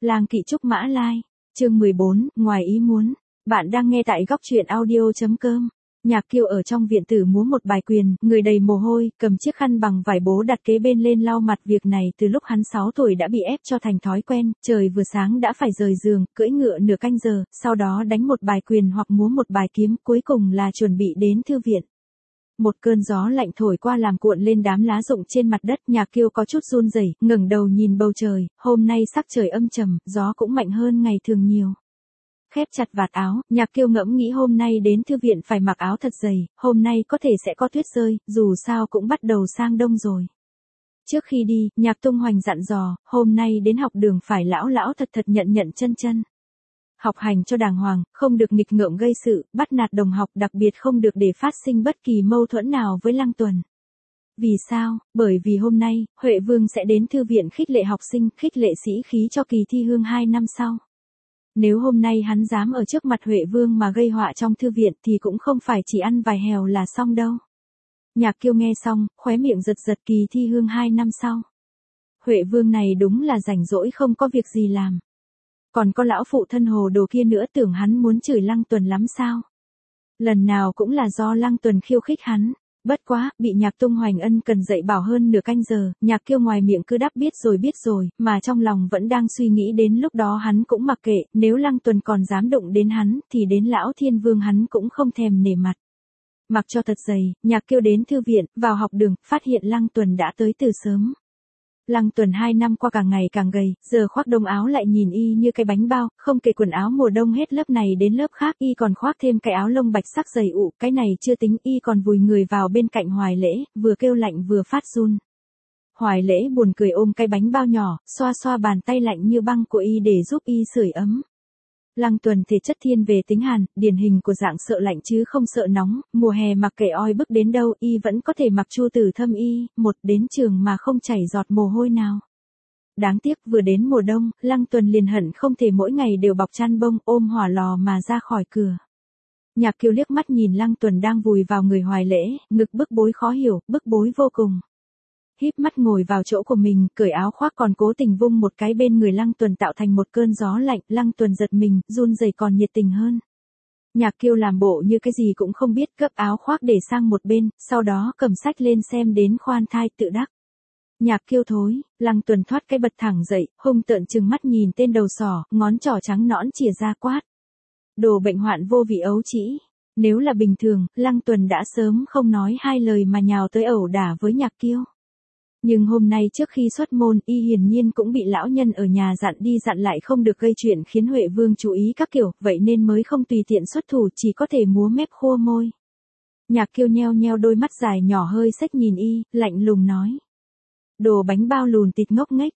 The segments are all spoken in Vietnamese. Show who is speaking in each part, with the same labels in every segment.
Speaker 1: Lang kỵ trúc mã lai, chương 14, ngoài ý muốn. Bạn đang nghe tại góc truyện audio.com. Nhạc Kiêu ở trong viện tử múa một bài quyền, người đầy mồ hôi, cầm chiếc khăn bằng vải bố đặt kế bên lên lau mặt. Việc này từ lúc hắn 6 tuổi đã bị ép cho thành thói quen, trời vừa sáng đã phải rời giường, cưỡi ngựa nửa canh giờ, sau đó đánh một bài quyền hoặc múa một bài kiếm, cuối cùng là chuẩn bị đến thư viện. Một cơn gió lạnh thổi qua làm cuộn lên đám lá rụng trên mặt đất. Nhạc Kiêu có chút run rẩy, ngẩng đầu nhìn bầu trời, hôm nay sắc trời âm trầm, gió cũng mạnh hơn ngày thường nhiều. Khép chặt vạt áo, Nhạc Kiêu ngẫm nghĩ hôm nay đến thư viện phải mặc áo thật dày, hôm nay có thể sẽ có tuyết rơi, dù sao cũng bắt đầu sang đông rồi. Trước khi đi, Nhạc Tung Hoành dặn dò, hôm nay đến học đường phải lão lão thật thật nhận chân. Học hành cho đàng hoàng, không được nghịch ngợm gây sự, bắt nạt đồng học, đặc biệt không được để phát sinh bất kỳ mâu thuẫn nào với Lăng Tuần. Vì sao? Bởi vì hôm nay, Huệ Vương sẽ đến thư viện khích lệ học sinh, khích lệ sĩ khí cho kỳ thi hương 2 năm sau. Nếu hôm nay hắn dám ở trước mặt Huệ Vương mà gây họa trong thư viện thì cũng không phải chỉ ăn vài hèo là xong đâu. Nhạc Kiêu nghe xong, khóe miệng giật kỳ thi hương 2 năm sau. Huệ Vương này đúng là rảnh rỗi không có việc gì làm. Còn có lão phụ thân hồ đồ kia nữa, tưởng hắn muốn chửi Lăng Tuần lắm sao? Lần nào cũng là do Lăng Tuần khiêu khích hắn. Bất quá, bị Nhạc Tung Hoành ân cần dạy bảo hơn nửa canh giờ, Nhạc Kiêu ngoài miệng cứ đáp biết rồi, mà trong lòng vẫn đang suy nghĩ đến lúc đó hắn cũng mặc kệ, nếu Lăng Tuần còn dám đụng đến hắn, thì đến lão Thiên Vương hắn cũng không thèm nể mặt. Mặc cho thật dày, Nhạc Kiêu đến thư viện, vào học đường, phát hiện Lăng Tuần đã tới từ sớm. Lăng Tuần 2 năm qua càng ngày càng gầy, giờ khoác đông áo lại nhìn y như cái bánh bao, không kể quần áo mùa đông hết lớp này đến lớp khác, y còn khoác thêm cái áo lông bạch sắc dày ụ, cái này chưa tính, y còn vùi người vào bên cạnh Hoài Lễ, vừa kêu lạnh vừa phát run. Hoài Lễ buồn cười ôm cái bánh bao nhỏ, xoa bàn tay lạnh như băng của y để giúp y sưởi ấm. Lăng Tuần thể chất thiên về tính hàn, điển hình của dạng sợ lạnh chứ không sợ nóng, mùa hè mặc kệ oi bức đến đâu y vẫn có thể mặc Chu Tử Thâm y, một đến trường mà không chảy giọt mồ hôi nào. Đáng tiếc vừa đến mùa đông, Lăng Tuần liền hận không thể mỗi ngày đều bọc chăn bông ôm hỏa lò mà ra khỏi cửa. Nhạc Kiêu liếc mắt nhìn Lăng Tuần đang vùi vào người Hoài Lễ, ngực bức bối khó hiểu, bức bối vô cùng. Híp mắt ngồi vào chỗ của mình, cởi áo khoác còn cố tình vung một cái bên người Lăng Tuần tạo thành một cơn gió lạnh, Lăng Tuần giật mình, run rẩy còn nhiệt tình hơn. Nhạc Kiêu làm bộ như cái gì cũng không biết, gấp áo khoác để sang một bên, sau đó cầm sách lên xem đến khoan thai tự đắc. Nhạc Kiêu thối, Lăng Tuần thoát cái bật thẳng dậy, hung tợn trừng mắt nhìn tên đầu sỏ, ngón trỏ trắng nõn chìa ra quát. Đồ bệnh hoạn vô vị ấu trĩ. Nếu là bình thường, Lăng Tuần đã sớm không nói hai lời mà nhào tới ẩu đả với Nhạc Kiêu. Nhưng hôm nay trước khi xuất môn, y hiển nhiên cũng bị lão nhân ở nhà dặn đi dặn lại không được gây chuyện khiến Huệ Vương chú ý các kiểu, vậy nên mới không tùy tiện xuất thủ, chỉ có thể múa mép khua môi. Nhạc Kiêu nheo đôi mắt dài nhỏ hơi xếch nhìn y, lạnh lùng nói. Đồ bánh bao lùn tịt ngốc nghếch,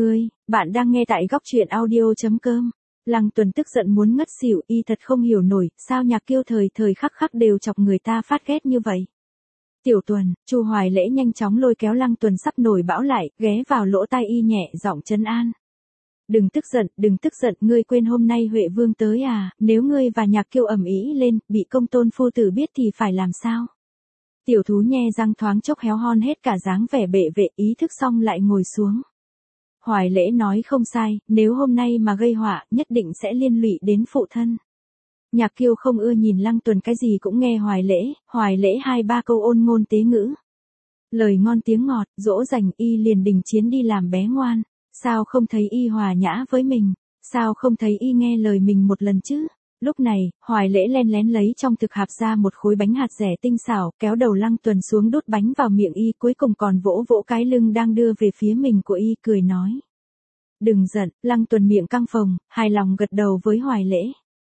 Speaker 1: bạn đang nghe tại góc truyện audio.com. Lăng Tuần tức giận muốn ngất xỉu, y thật không hiểu nổi, sao Nhạc Kiêu thời khắc đều chọc người ta phát ghét như vậy. Tiểu Tuần, Chu Hoài Lễ nhanh chóng lôi kéo Lăng Tuần sắp nổi bão lại, ghé vào lỗ tai y nhẹ giọng trấn an. Đừng tức giận, ngươi quên hôm nay Huệ Vương tới à, nếu ngươi và Nhạc Kiêu ầm ĩ lên, bị công tôn phu tử biết thì phải làm sao? Tiểu thú nhe răng thoáng chốc héo hon hết cả dáng vẻ bệ vệ, ý thức xong lại ngồi xuống. Hoài Lễ nói không sai, nếu hôm nay mà gây họa, nhất định sẽ liên lụy đến phụ thân. Nhạc Kiêu không ưa nhìn Lăng Tuần cái gì cũng nghe Hoài Lễ 2-3 câu ôn ngôn tế ngữ. Lời ngon tiếng ngọt, dỗ dành y liền đình chiến đi làm bé ngoan, sao không thấy y hòa nhã với mình, sao không thấy y nghe lời mình một lần chứ. Lúc này, Hoài Lễ len lén lấy trong thực hạp ra một khối bánh hạt dẻ tinh xảo, kéo đầu Lăng Tuần xuống đút bánh vào miệng y, cuối cùng còn vỗ cái lưng đang đưa về phía mình của y, cười nói. Đừng giận, Lăng Tuần miệng căng phồng, hài lòng gật đầu với Hoài Lễ.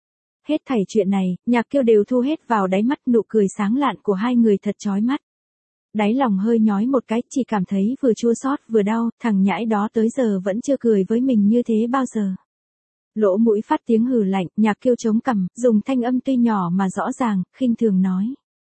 Speaker 1: Hết thảy chuyện này, Nhạc Kiêu đều thu hết vào đáy mắt, nụ cười sáng lạn của hai người thật chói mắt. Đáy lòng hơi nhói một cái, chỉ cảm thấy vừa chua xót vừa đau, thằng nhãi đó tới giờ vẫn chưa cười với mình như thế bao giờ. Lỗ mũi phát tiếng hừ lạnh, Nhạc Kiêu chống cằm, dùng thanh âm tuy nhỏ mà rõ ràng, khinh thường nói.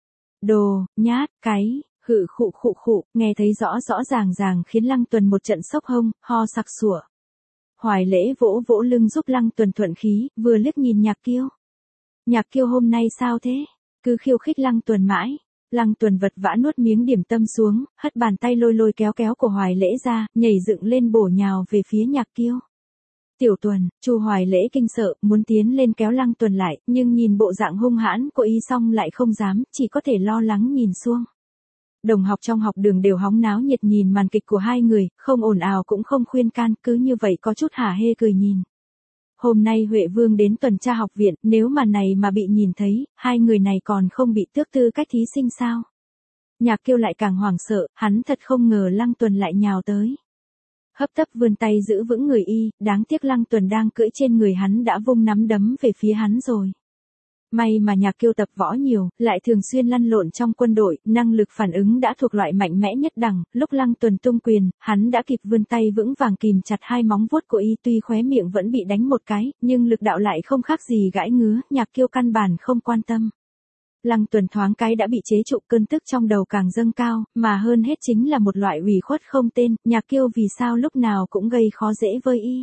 Speaker 1: Đồ, nhát, cái, hự khụ, nghe thấy rõ ràng khiến Lăng Tuần một trận sốc hông, ho sặc sủa. Hoài Lễ vỗ lưng giúp Lăng Tuần thuận khí, vừa liếc nhìn Nhạc Kiêu. Nhạc Kiêu hôm nay sao thế? Cứ khiêu khích Lăng Tuần mãi. Lăng Tuần vật vã nuốt miếng điểm tâm xuống, hất bàn tay lôi kéo của Hoài Lễ ra, nhảy dựng lên bổ nhào về phía Nhạc Kiêu. Tiểu Tuần, Chu Hoài Lễ kinh sợ, muốn tiến lên kéo Lăng Tuần lại, nhưng nhìn bộ dạng hung hãn của y xong lại không dám, chỉ có thể lo lắng nhìn xuông. Đồng học trong học đường đều hóng náo nhiệt nhìn màn kịch của hai người, không ồn ào cũng không khuyên can, cứ như vậy có chút hả hê cười nhìn. Hôm nay Huệ Vương đến tuần tra học viện, nếu màn này mà bị nhìn thấy, hai người này còn không bị tước tư cách thí sinh sao? Nhạc Kiêu lại càng hoảng sợ, hắn thật không ngờ Lăng Tuần lại nhào tới. Hấp tấp vươn tay giữ vững người y, đáng tiếc Lăng Tuần đang cưỡi trên người hắn đã vung nắm đấm về phía hắn rồi. May mà Nhạc Kiêu tập võ nhiều, lại thường xuyên lăn lộn trong quân đội, năng lực phản ứng đã thuộc loại mạnh mẽ nhất đẳng, lúc Lăng Tuần tung quyền, hắn đã kịp vươn tay vững vàng kìm chặt hai móng vuốt của y, tuy khóe miệng vẫn bị đánh một cái, nhưng lực đạo lại không khác gì gãi ngứa, Nhạc Kiêu căn bản không quan tâm. Lăng Tuần thoáng cái đã bị chế trụ, cơn tức trong đầu càng dâng cao, mà hơn hết chính là một loại ủy khuất không tên, Nhạc Kiêu vì sao lúc nào cũng gây khó dễ với y.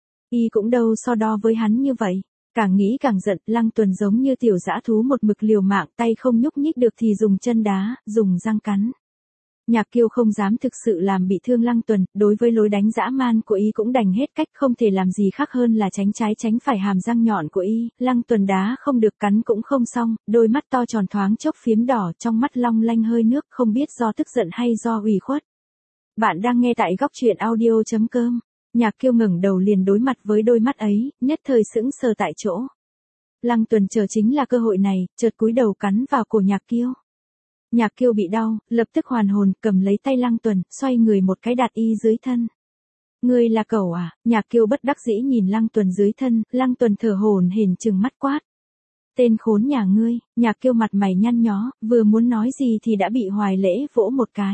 Speaker 1: Y cũng đâu so đo với hắn như vậy. Càng nghĩ càng giận, Lăng Tuần giống như tiểu dã thú một mực liều mạng, tay không nhúc nhích được thì dùng chân đá, dùng răng cắn. Nhạc Kiêu không dám thực sự làm bị thương Lăng Tuần, đối với lối đánh dã man của y cũng đành hết cách, không thể làm gì khác hơn là tránh trái tránh phải hàm răng nhọn của y, Lăng Tuần đá không được cắn cũng không xong, đôi mắt to tròn thoáng chốc phiếm đỏ, trong mắt long lanh hơi nước, không biết do tức giận hay do ủy khuất. Bạn đang nghe tại góc truyện audio.com. Nhạc Kiêu ngẩng đầu liền đối mặt với đôi mắt ấy, nhất thời sững sờ tại chỗ. Lăng Tuần chờ chính là cơ hội này, chợt cúi đầu cắn vào cổ Nhạc Kiêu. Nhạc Kiêu bị đau, lập tức hoàn hồn, cầm lấy tay Lăng Tuần, xoay người một cái đặt y dưới thân. Ngươi là cẩu à? Nhạc Kiêu bất đắc dĩ nhìn Lăng Tuần dưới thân, Lăng Tuần thở hổn hển trừng mắt quát. Tên khốn nhà ngươi, Nhạc Kiêu mặt mày nhăn nhó, vừa muốn nói gì thì đã bị Hoài Lễ vỗ một cái.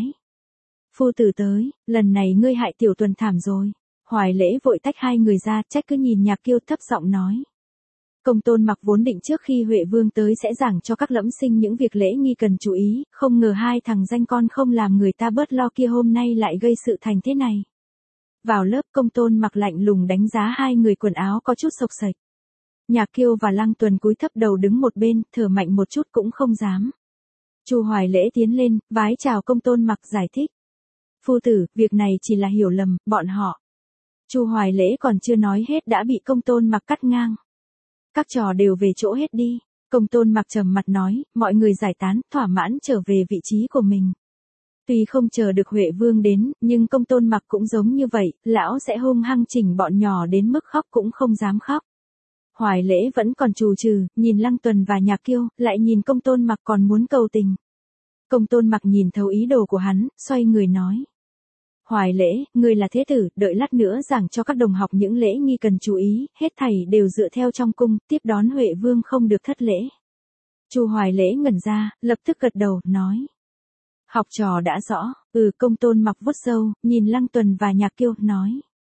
Speaker 1: Phu tử tới, lần này ngươi hại Tiểu Tuần thảm rồi. Hoài Lễ vội tách hai người ra, trách cứ nhìn Nhạc Kiêu thấp giọng nói. Công Tôn Mặc vốn định trước khi Huệ Vương tới sẽ giảng cho các lẫm sinh những việc lễ nghi cần chú ý, không ngờ hai thằng danh con không làm người ta bớt lo kia hôm nay lại gây sự thành thế này. Vào lớp Công Tôn Mặc lạnh lùng đánh giá hai người quần áo có chút xộc xệch. Nhạc Kiêu và Lăng Tuần cúi thấp đầu đứng một bên, thở mạnh một chút cũng không dám. Chu Hoài Lễ tiến lên, vái chào Công Tôn Mặc giải thích. Phu tử, việc này chỉ là hiểu lầm, bọn họ. Chu Hoài Lễ còn chưa nói hết đã bị Công Tôn Mặc cắt ngang. Các trò đều về chỗ hết đi. Công Tôn Mặc trầm mặt nói, mọi người giải tán, thỏa mãn trở về vị trí của mình. Tuy không chờ được Huệ Vương đến, nhưng Công Tôn Mặc cũng giống như vậy, lão sẽ hung hăng chỉnh bọn nhỏ đến mức khóc cũng không dám khóc. Hoài Lễ vẫn còn trù trừ, nhìn Lăng Tuần và Nhạc Kiêu, lại nhìn Công Tôn Mặc còn muốn cầu tình. Công Tôn Mặc nhìn thấu ý đồ của hắn, xoay người nói. Hoài Lễ, ngươi là thế tử, đợi lát nữa giảng cho các đồng học những lễ nghi cần chú ý, hết thảy đều dựa theo trong cung, tiếp đón Huệ Vương không được thất lễ. Chu Hoài Lễ ngẩn ra, lập tức gật đầu, nói. Học trò đã rõ, Công Tôn Mặc vuốt râu, nhìn Lăng Tuần và Nhạc Kiêu, nói.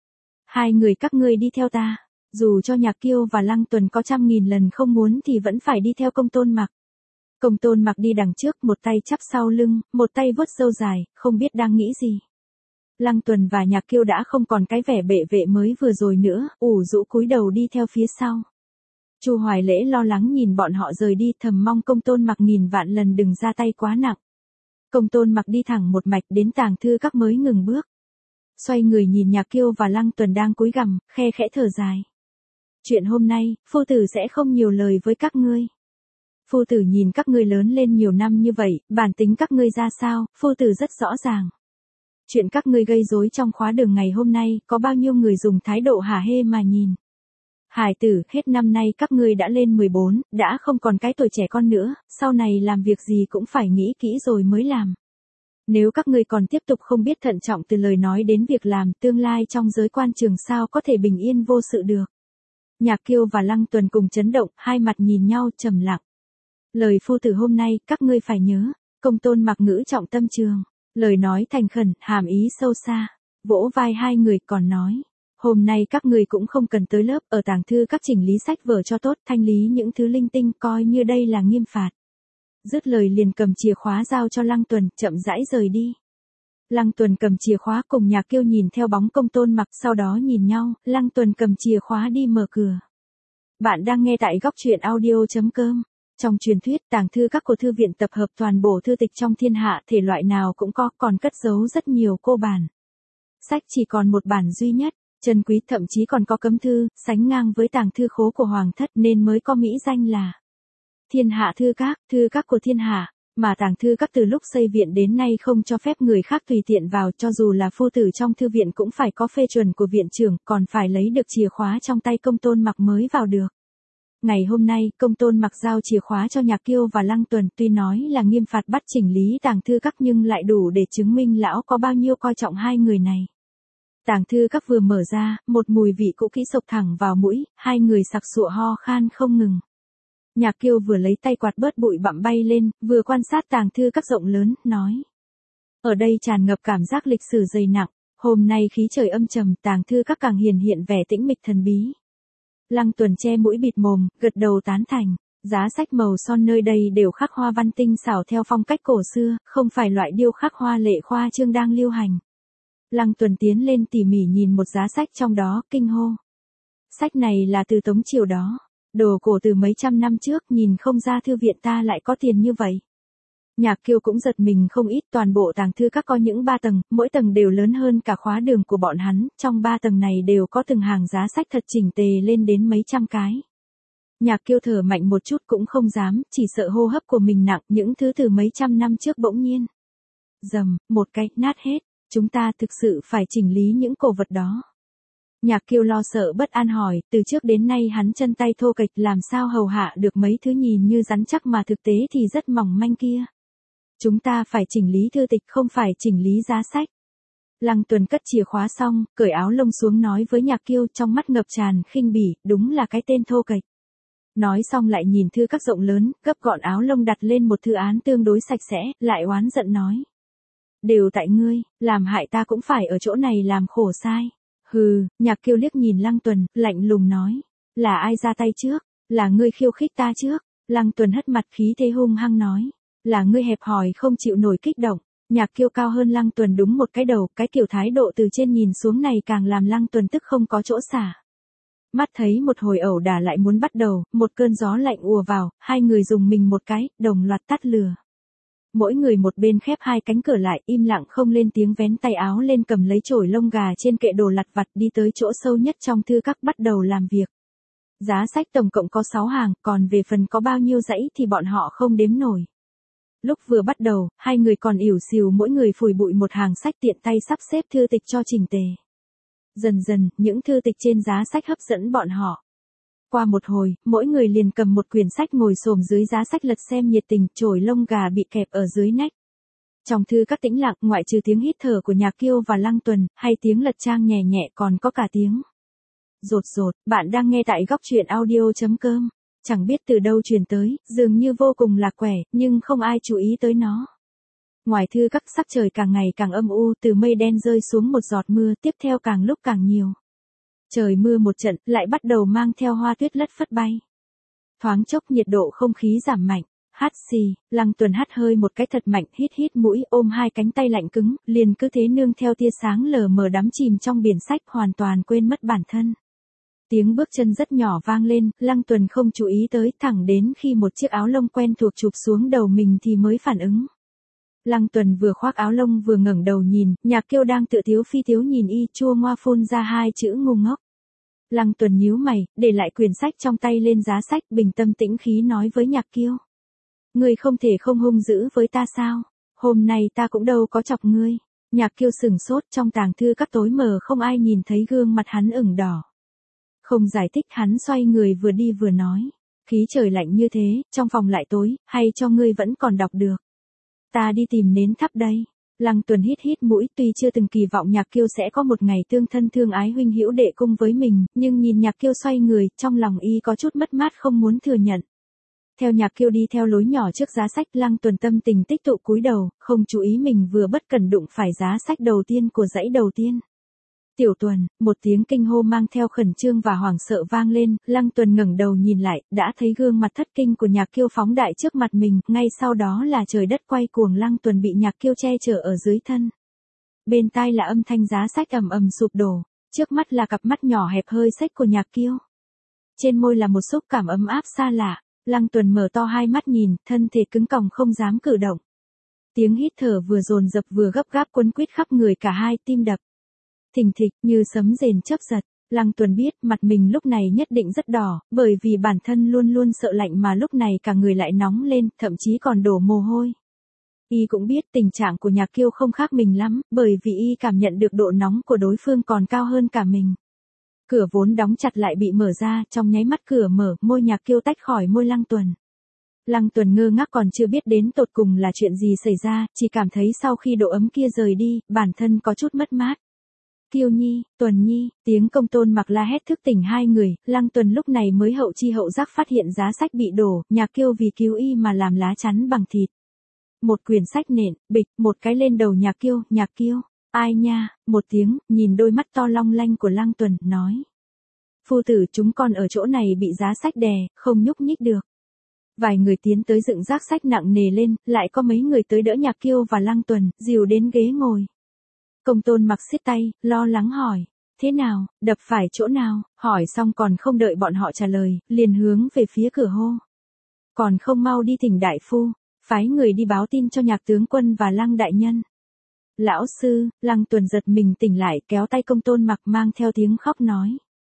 Speaker 1: Hai người các ngươi đi theo ta, dù cho Nhạc Kiêu và Lăng Tuần có 100.000 lần không muốn thì vẫn phải đi theo Công Tôn Mặc. Công Tôn Mặc đi đằng trước, một tay chắp sau lưng, một tay vuốt râu dài, không biết đang nghĩ gì. Lăng Tuần và Nhạc Kiêu đã không còn cái vẻ bệ vệ mới vừa rồi nữa, ủ rũ cúi đầu đi theo phía sau. Chu Hoài Lễ lo lắng nhìn bọn họ rời đi, thầm mong Công Tôn Mặc nghìn vạn lần đừng ra tay quá nặng. Công Tôn Mặc đi thẳng một mạch đến tàng thư các mới ngừng bước. Xoay người nhìn Nhạc Kiêu và Lăng Tuần đang cúi gằm, khe khẽ thở dài. Chuyện hôm nay, phu tử sẽ không nhiều lời với các ngươi. Phu tử nhìn các ngươi lớn lên nhiều năm như vậy, bản tính các ngươi ra sao, phu tử rất rõ ràng. Chuyện các ngươi gây rối trong khóa đường ngày hôm nay, có bao nhiêu người dùng thái độ hả hê mà nhìn. Hải tử, hết năm nay các ngươi đã lên 14, đã không còn cái tuổi trẻ con nữa, sau này làm việc gì cũng phải nghĩ kỹ rồi mới làm. Nếu các ngươi còn tiếp tục không biết thận trọng từ lời nói đến việc làm, tương lai trong giới quan trường sao có thể bình yên vô sự được. Nhạc Kiêu và Lăng Tuần cùng chấn động, hai mặt nhìn nhau trầm lặng. Lời phu tử hôm nay, các ngươi phải nhớ. Công Tôn Mặc ngữ trọng tâm trường. Lời nói thành khẩn, hàm ý sâu xa. Vỗ vai hai người còn nói. Hôm nay các người cũng không cần tới lớp, ở tàng thư các chỉnh lý sách vở cho tốt, thanh lý những thứ linh tinh, coi như đây là nghiêm phạt. Dứt lời liền cầm chìa khóa giao cho Lăng Tuần, chậm rãi rời đi. Lăng Tuần cầm chìa khóa cùng Nhạc Kiêu nhìn theo bóng Công Tôn Mặc, sau đó nhìn nhau, Lăng Tuần cầm chìa khóa đi mở cửa. Bạn đang nghe tại góc truyện audio.com. Trong truyền thuyết, tàng thư các của thư viện tập hợp toàn bộ thư tịch trong thiên hạ, thể loại nào cũng có, còn cất giấu rất nhiều cô bản. Sách chỉ còn một bản duy nhất. Chân quý, thậm chí còn có cấm thư, sánh ngang với tàng thư khố của hoàng thất nên mới có mỹ danh là Thiên Hạ thư các của thiên hạ. Mà tàng thư các từ lúc xây viện đến nay không cho phép người khác tùy tiện vào, cho dù là phu tử trong thư viện cũng phải có phê chuẩn của viện trưởng, còn phải lấy được chìa khóa trong tay Công Tôn Mặc mới vào được. Ngày hôm nay, Công Tôn Mặc giao chìa khóa cho Nhạc Kiêu và Lăng Tuần, tuy nói là nghiêm phạt bắt chỉnh lý tàng thư các nhưng lại đủ để chứng minh lão có bao nhiêu coi trọng hai người này. Tàng thư các vừa mở ra, một mùi vị cũ kỹ sộc thẳng vào mũi, hai người sặc sụa ho khan không ngừng. Nhạc Kiêu vừa lấy tay quạt bớt bụi bặm bay lên, vừa quan sát tàng thư các rộng lớn, nói. Ở đây tràn ngập cảm giác lịch sử dày nặng, hôm nay khí trời âm trầm, tàng thư các càng hiển hiện vẻ tĩnh mịch thần bí. Lăng Tuần che mũi bịt mồm, gật đầu tán thành. Giá sách màu son nơi đây đều khắc hoa văn tinh xảo theo phong cách cổ xưa, không phải loại điêu khắc hoa lệ khoa trương đang lưu hành. Lăng Tuần tiến lên tỉ mỉ nhìn một giá sách trong đó, kinh hô. Sách này là từ Tống Triều đó. Đồ cổ từ mấy trăm năm trước, nhìn không ra thư viện ta lại có tiền như vậy. Nhạc Kiêu cũng giật mình không ít, toàn bộ tàng thư các có những 3 tầng, mỗi tầng đều lớn hơn cả khóa đường của bọn hắn, trong 3 tầng này đều có từng hàng giá sách thật chỉnh tề lên đến mấy trăm cái. Nhạc Kiêu thở mạnh một chút cũng không dám, chỉ sợ hô hấp của mình nặng, những thứ từ mấy trăm năm trước bỗng nhiên. Dầm, một cái, nát hết, chúng ta thực sự phải chỉnh lý những cổ vật đó. Nhạc Kiêu lo sợ bất an hỏi, từ trước đến nay hắn chân tay thô kệch làm sao hầu hạ được mấy thứ nhìn như rắn chắc mà thực tế thì rất mỏng manh kia. Chúng ta phải chỉnh lý thư tịch không phải chỉnh lý giá sách. Lăng Tuần cất chìa khóa xong, cởi áo lông xuống nói với Nhạc Kiêu trong mắt ngập tràn khinh bỉ, đúng là cái tên thô kệch. Nói xong lại nhìn thư các rộng lớn, gấp gọn áo lông đặt lên một thư án tương đối sạch sẽ, lại oán giận nói. Đều tại ngươi, làm hại ta cũng phải ở chỗ này làm khổ sai. Hừ, Nhạc Kiêu liếc nhìn Lăng Tuần, lạnh lùng nói. Là ai ra tay trước? Là ngươi khiêu khích ta trước. Lăng Tuần hất mặt khí thế hung hăng nói. Là ngươi hẹp hòi không chịu nổi kích động. Nhạc Kiêu cao hơn Lăng Tuần đúng một cái đầu, cái kiểu thái độ từ trên nhìn xuống này càng làm Lăng Tuần tức không có chỗ xả. Mắt thấy một hồi ẩu đả lại muốn bắt đầu, một cơn gió lạnh ùa vào, hai người dùng mình một cái, đồng loạt tắt lửa. Mỗi người một bên khép hai cánh cửa lại, im lặng không lên tiếng, vén tay áo lên cầm lấy chổi lông gà trên kệ đồ lặt vặt đi tới chỗ sâu nhất trong thư các bắt đầu làm việc. Giá sách tổng cộng có 6 hàng, còn về phần có bao nhiêu dãy thì bọn họ không đếm nổi. Lúc vừa bắt đầu, hai người còn ỉu xìu mỗi người phủi bụi một hàng sách tiện tay sắp xếp thư tịch cho chỉnh tề. Dần dần, những thư tịch trên giá sách hấp dẫn bọn họ. Qua một hồi, mỗi người liền cầm một quyển sách ngồi xổm dưới giá sách lật xem nhiệt tình, chổi lông gà bị kẹp ở dưới nách. Trong thư các tĩnh lặng, ngoại trừ tiếng hít thở của Nhạc Kiêu và Lăng Tuần, hay tiếng lật trang nhẹ nhẹ còn có cả tiếng rột rột. Bạn đang nghe tại góc truyện audio.com. Chẳng biết từ đâu truyền tới, dường như vô cùng lạc quẻ, nhưng không ai chú ý tới nó. Ngoài thư các, sắc trời càng ngày càng âm u, từ mây đen rơi xuống một giọt mưa, tiếp theo càng lúc càng nhiều. Trời mưa một trận, lại bắt đầu mang theo hoa tuyết lất phất bay. Thoáng chốc nhiệt độ không khí giảm mạnh. Hắt xì, Lăng Tuần hắt hơi một cái thật mạnh, hít hít mũi, ôm hai cánh tay lạnh cứng, liền cứ thế nương theo tia sáng lờ mờ đắm chìm trong biển sách, hoàn toàn quên mất bản thân. Tiếng bước chân rất nhỏ vang lên, Lăng Tuần không chú ý tới, thẳng đến khi một chiếc áo lông quen thuộc chụp xuống đầu mình thì mới phản ứng. Lăng Tuần vừa khoác áo lông vừa ngẩng đầu nhìn, Nhạc Kiêu đang tự tiếu phi tiếu nhìn y, chua ngoa phun ra hai chữ ngu ngốc. Lăng Tuần nhíu mày, để lại quyển sách trong tay lên giá sách, bình tâm tĩnh khí nói với Nhạc Kiêu. Ngươi không thể không hung dữ với ta sao? Hôm nay ta cũng đâu có chọc ngươi. Nhạc Kiêu sửng sốt, trong tàng thư các tối mờ không ai nhìn thấy gương mặt hắn ửng đỏ. Không giải thích, hắn xoay người vừa đi vừa nói. Khí trời lạnh như thế, trong phòng lại tối, hay cho ngươi vẫn còn đọc được. Ta đi tìm nến thắp đây. Lăng Tuần hít hít mũi, tuy chưa từng kỳ vọng Nhạc Kiêu sẽ có một ngày tương thân thương ái huynh hữu đệ cung với mình, nhưng nhìn Nhạc Kiêu xoay người, trong lòng y có chút mất mát không muốn thừa nhận. Theo Nhạc Kiêu đi theo lối nhỏ trước giá sách, Lăng Tuần tâm tình tích tụ cúi đầu, không chú ý mình vừa bất cẩn đụng phải giá sách đầu tiên của dãy đầu tiên. Tiểu Tuần, một tiếng kinh hô mang theo khẩn trương và hoảng sợ vang lên, Lăng Tuần ngẩng đầu nhìn lại, đã thấy gương mặt thất kinh của Nhạc Kiêu phóng đại trước mặt mình, ngay sau đó là trời đất quay cuồng, Lăng Tuần bị Nhạc Kiêu che chở ở dưới thân. Bên tai là âm thanh giá sách ầm ầm sụp đổ, trước mắt là cặp mắt nhỏ hẹp hơi xếch của Nhạc Kiêu. Trên môi là một xúc cảm ấm áp xa lạ, Lăng Tuần mở to hai mắt nhìn, thân thể cứng còng không dám cử động. Tiếng hít thở vừa dồn dập vừa gấp gáp quấn quýt khắp người cả hai, tim đập. thình thịch như sấm rền chớp giật. Lăng Tuần biết mặt mình lúc này nhất định rất đỏ, bởi vì bản thân luôn luôn sợ lạnh mà lúc này cả người lại nóng lên, thậm chí còn đổ mồ hôi. Y cũng biết tình trạng của Nhạc Kiêu không khác mình lắm, bởi vì Y cảm nhận được độ nóng của đối phương còn cao hơn cả mình. Cửa vốn đóng chặt lại bị mở ra, trong nháy mắt cửa mở, môi Nhạc Kiêu tách khỏi môi Lăng Tuần. Lăng Tuần ngơ ngác còn chưa biết đến tột cùng là chuyện gì xảy ra, chỉ cảm thấy sau khi độ ấm kia rời đi, bản thân có chút mất mát. Kiêu Nhi, Tuần Nhi, tiếng Công Tôn Mặc la hét thức tỉnh hai người, Lăng Tuần lúc này mới hậu chi hậu giác phát hiện giá sách bị đổ, Nhạc Kiêu vì cứu Y mà làm lá chắn bằng thịt. Một quyển sách nện, bịch, một cái lên đầu Nhạc Kiêu, ai nha, một tiếng, nhìn đôi mắt to long lanh của Lăng Tuần, nói. Phu tử chúng con ở chỗ này bị giá sách đè, không nhúc nhích được. Vài người tiến tới dựng rác sách nặng nề lên, lại có mấy người tới đỡ Nhạc Kiêu và Lăng Tuần, dìu đến ghế ngồi. Công Tôn Mặc siết tay, lo lắng hỏi, thế nào, đập phải chỗ nào, hỏi xong còn không đợi bọn họ trả lời, liền hướng về phía cửa hô. Còn không mau đi thỉnh đại phu, phái người đi báo tin cho Nhạc tướng quân và Lăng đại nhân. Lão sư, Lăng Tuần giật mình tỉnh lại kéo tay Công Tôn Mặc mang theo tiếng khóc nói.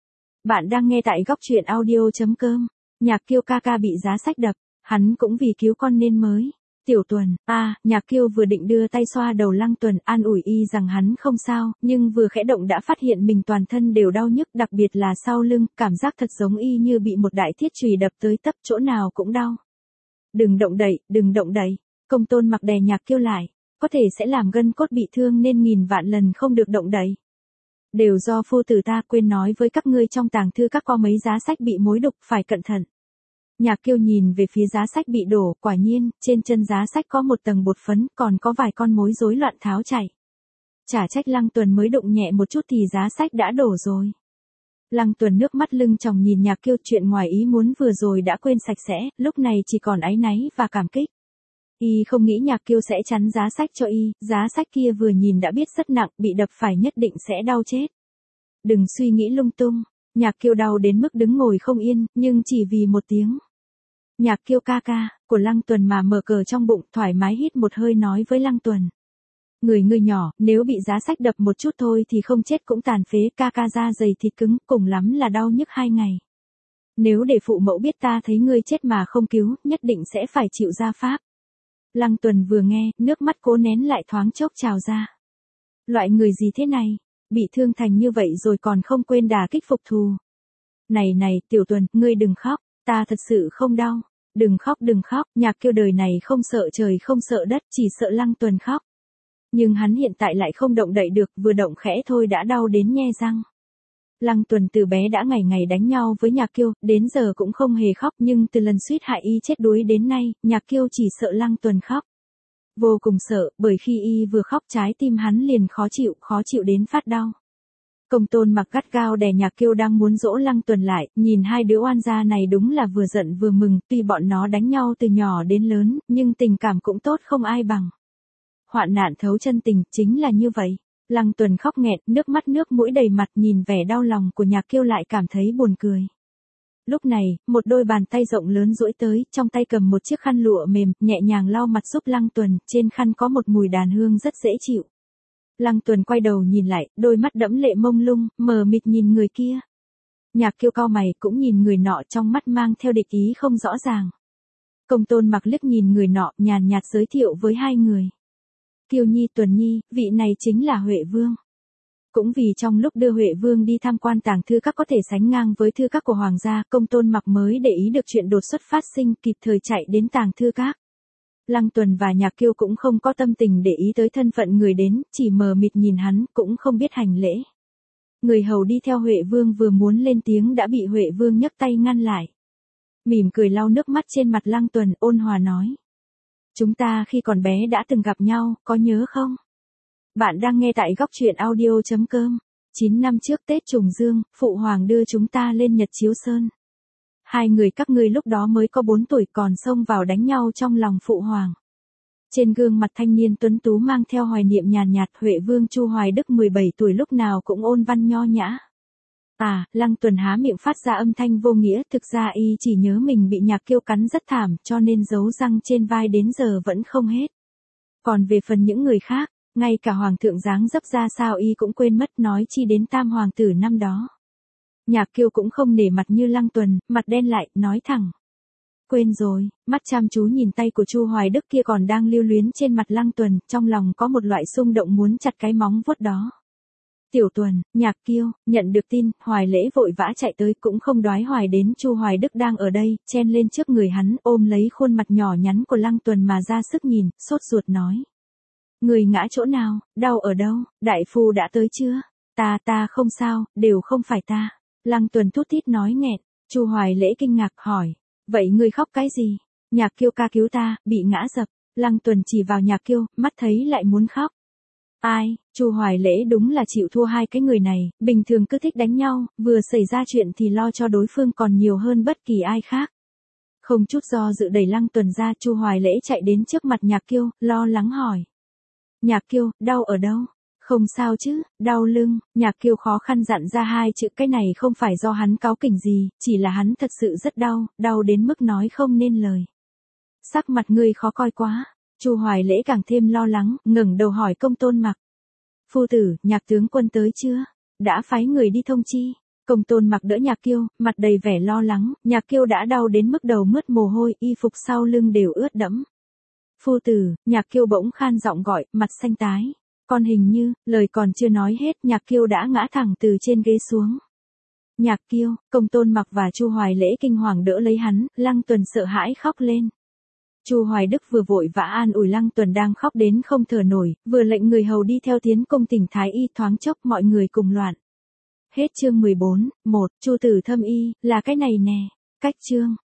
Speaker 1: Bạn đang nghe tại góc truyện audio.com, Nhạc Kiêu ca ca bị giá sách đập, hắn cũng vì cứu con nên mới. Tiểu Tuần, Nhạc Kiêu vừa định đưa tay xoa đầu Lăng Tuần an ủi Y rằng hắn không sao, nhưng vừa khẽ động đã phát hiện mình toàn thân đều đau nhức, đặc biệt là sau lưng, cảm giác thật giống Y như bị một đại thiết chùy đập tới tấp, chỗ nào cũng đau. Đừng động đậy, Công Tôn Mặc đè Nhạc Kiêu lại, có thể sẽ làm gân cốt bị thương nên nghìn vạn lần không được động đậy. Đều do phu tử ta quên nói với các ngươi trong tàng thư các có mấy giá sách bị mối đục, phải cẩn thận. Nhạc Kiêu nhìn về phía giá sách bị đổ, quả nhiên, trên chân giá sách có một tầng bột phấn, còn có vài con mối rối loạn tháo chảy. Chả trách Lăng Tuần mới đụng nhẹ một chút thì giá sách đã đổ rồi. Lăng Tuần nước mắt lưng tròng nhìn Nhạc Kiêu, chuyện ngoài ý muốn vừa rồi đã quên sạch sẽ, lúc này chỉ còn áy náy và cảm kích. Y không nghĩ Nhạc Kiêu sẽ chắn giá sách cho Y, giá sách kia vừa nhìn đã biết rất nặng, bị đập phải nhất định sẽ đau chết. Đừng suy nghĩ lung tung, Nhạc Kiêu đau đến mức đứng ngồi không yên, nhưng chỉ vì một tiếng. Nhạc Kiêu ca ca, của Lăng Tuần mà mở cờ trong bụng, thoải mái hít một hơi nói với Lăng Tuần. Người nhỏ, nếu bị giá sách đập một chút thôi thì không chết cũng tàn phế, ca ca da dày thịt cứng, cùng lắm là đau nhức 2 ngày. Nếu để phụ mẫu biết ta thấy ngươi chết mà không cứu, nhất định sẽ phải chịu gia pháp. Lăng Tuần vừa nghe, nước mắt cố nén lại thoáng chốc trào ra. Loại người gì thế này, bị thương thành như vậy rồi còn không quên đả kích phục thù. Này, Tiểu Tuần, ngươi đừng khóc, ta thật sự không đau. Đừng khóc, Nhạc Kiêu đời này không sợ trời không sợ đất, chỉ sợ Lăng Tuần khóc. Nhưng hắn hiện tại lại không động đậy được, vừa động khẽ thôi đã đau đến nhe răng. Lăng Tuần từ bé đã ngày đánh nhau với Nhạc Kiêu, đến giờ cũng không hề khóc, nhưng từ lần suýt hại Y chết đuối đến nay, Nhạc Kiêu chỉ sợ Lăng Tuần khóc. Vô cùng sợ, bởi khi Y vừa khóc trái tim hắn liền khó chịu đến phát đau. Công Tôn Mặc gắt gao đè Nhạc Kiêu đang muốn dỗ Lăng Tuần lại, nhìn hai đứa oan gia này đúng là vừa giận vừa mừng, tuy bọn nó đánh nhau từ nhỏ đến lớn, nhưng tình cảm cũng tốt không ai bằng. Hoạn nạn thấu chân tình, chính là như vậy. Lăng Tuần khóc nghẹn, nước mũi đầy mặt, nhìn vẻ đau lòng của Nhạc Kiêu lại cảm thấy buồn cười. Lúc này, một đôi bàn tay rộng lớn duỗi tới, trong tay cầm một chiếc khăn lụa mềm, nhẹ nhàng lau mặt giúp Lăng Tuần, trên khăn có một mùi đàn hương rất dễ chịu. Lăng Tuần quay đầu nhìn lại, đôi mắt đẫm lệ mông lung, mờ mịt nhìn người kia. Nhạc Kiêu cau mày, cũng nhìn người nọ, trong mắt mang theo địch ý không rõ ràng. Công Tôn Mặc liếc nhìn người nọ, nhàn nhạt giới thiệu với hai người. Kiêu Nhi, Tuần Nhi, vị này chính là Huệ Vương. Cũng vì trong lúc đưa Huệ Vương đi tham quan tàng thư các có thể sánh ngang với thư các của Hoàng gia, Công Tôn Mặc mới để ý được chuyện đột xuất phát sinh, kịp thời chạy đến tàng thư các. Lăng Tuần và Nhạc Kiêu cũng không có tâm tình để ý tới thân phận người đến, chỉ mờ mịt nhìn hắn, cũng không biết hành lễ. Người hầu đi theo Huệ Vương vừa muốn lên tiếng đã bị Huệ Vương nhấc tay ngăn lại. Mỉm cười lau nước mắt trên mặt Lăng Tuần, ôn hòa nói. Chúng ta khi còn bé đã từng gặp nhau, có nhớ không? Bạn đang nghe tại góc truyện audio.com. 9 năm trước Tết Trùng Dương, Phụ Hoàng đưa chúng ta lên Nhật Chiếu Sơn. Hai người các ngươi lúc đó mới có 4 tuổi còn xông vào đánh nhau trong lòng Phụ Hoàng. Trên gương mặt thanh niên tuấn tú mang theo hoài niệm nhàn nhạt, Huệ Vương Chu Hoài Đức 17 tuổi lúc nào cũng ôn văn nho nhã. Lăng Tuần há miệng phát ra âm thanh vô nghĩa, thực ra Y chỉ nhớ mình bị Nhạc Kiêu cắn rất thảm cho nên giấu răng trên vai đến giờ vẫn không hết. Còn về phần những người khác, Ngay cả hoàng thượng dáng dấp ra sao y cũng quên mất, nói chi đến tam hoàng tử năm đó. Nhạc Kiêu cũng không nể mặt như Lăng Tuần, mặt đen lại, nói thẳng. Quên rồi, mắt chăm chú nhìn tay của Chu Hoài Đức kia còn đang lưu luyến trên mặt Lăng Tuần, trong lòng có một loại xung động muốn chặt cái móng vuốt đó. Tiểu Tuần, Nhạc Kiêu, nhận được tin, Hoài Lễ vội vã chạy tới, cũng không đoái hoài đến Chu Hoài Đức đang ở đây, chen lên trước người hắn, ôm lấy khuôn mặt nhỏ nhắn của Lăng Tuần mà ra sức nhìn, sốt ruột nói. Người ngã chỗ nào, đau ở đâu, đại phu đã tới chưa? Ta không sao, đều không phải ta. Lăng Tuần thút thít nói nghẹn. Chu Hoài Lễ kinh ngạc hỏi. Vậy ngươi khóc cái gì? Nhạc Kiêu ca cứu ta, bị ngã dập. Lăng Tuần chỉ vào Nhạc Kiêu, mắt thấy lại muốn khóc. Ai, Chu Hoài Lễ đúng là chịu thua hai cái người này, bình thường cứ thích đánh nhau, vừa xảy ra chuyện thì lo cho đối phương còn nhiều hơn bất kỳ ai khác. Không chút do dự đẩy Lăng Tuần ra, Chu Hoài Lễ chạy đến trước mặt Nhạc Kiêu, lo lắng hỏi. Nhạc Kiêu, đau ở đâu? Không sao chứ, đau lưng. Nhạc Kiêu khó khăn dặn ra hai chữ, cái này không phải do hắn cáu kỉnh gì, chỉ là hắn thật sự rất đau, đau đến mức nói không nên lời. Sắc mặt ngươi khó coi quá. Chu Hoài Lễ càng thêm lo lắng, ngẩng đầu hỏi Công Tôn Mặc. Phu tử, Nhạc tướng quân tới chưa? Đã phái người đi thông chi. Công Tôn Mặc đỡ Nhạc Kiêu, mặt đầy vẻ lo lắng, Nhạc Kiêu đã đau đến mức đầu mướt mồ hôi, y phục sau lưng đều ướt đẫm. Phu tử, Nhạc Kiêu bỗng khan giọng gọi, mặt xanh tái. Con hình như, lời còn chưa nói hết, Nhạc Kiêu đã ngã thẳng từ trên ghế xuống. Nhạc Kiêu, Công Tôn Mặc và Chu Hoài Lễ kinh hoàng đỡ lấy hắn, Lăng Tuần sợ hãi khóc lên. Chu Hoài Đức vừa vội vã an ủi Lăng Tuần đang khóc đến không thở nổi, vừa lệnh người hầu đi theo tiến công tỉnh Thái Y, thoáng chốc mọi người cùng loạn. Hết chương 14, 1, Chu tử thâm y, là cái này nè. Cách chương.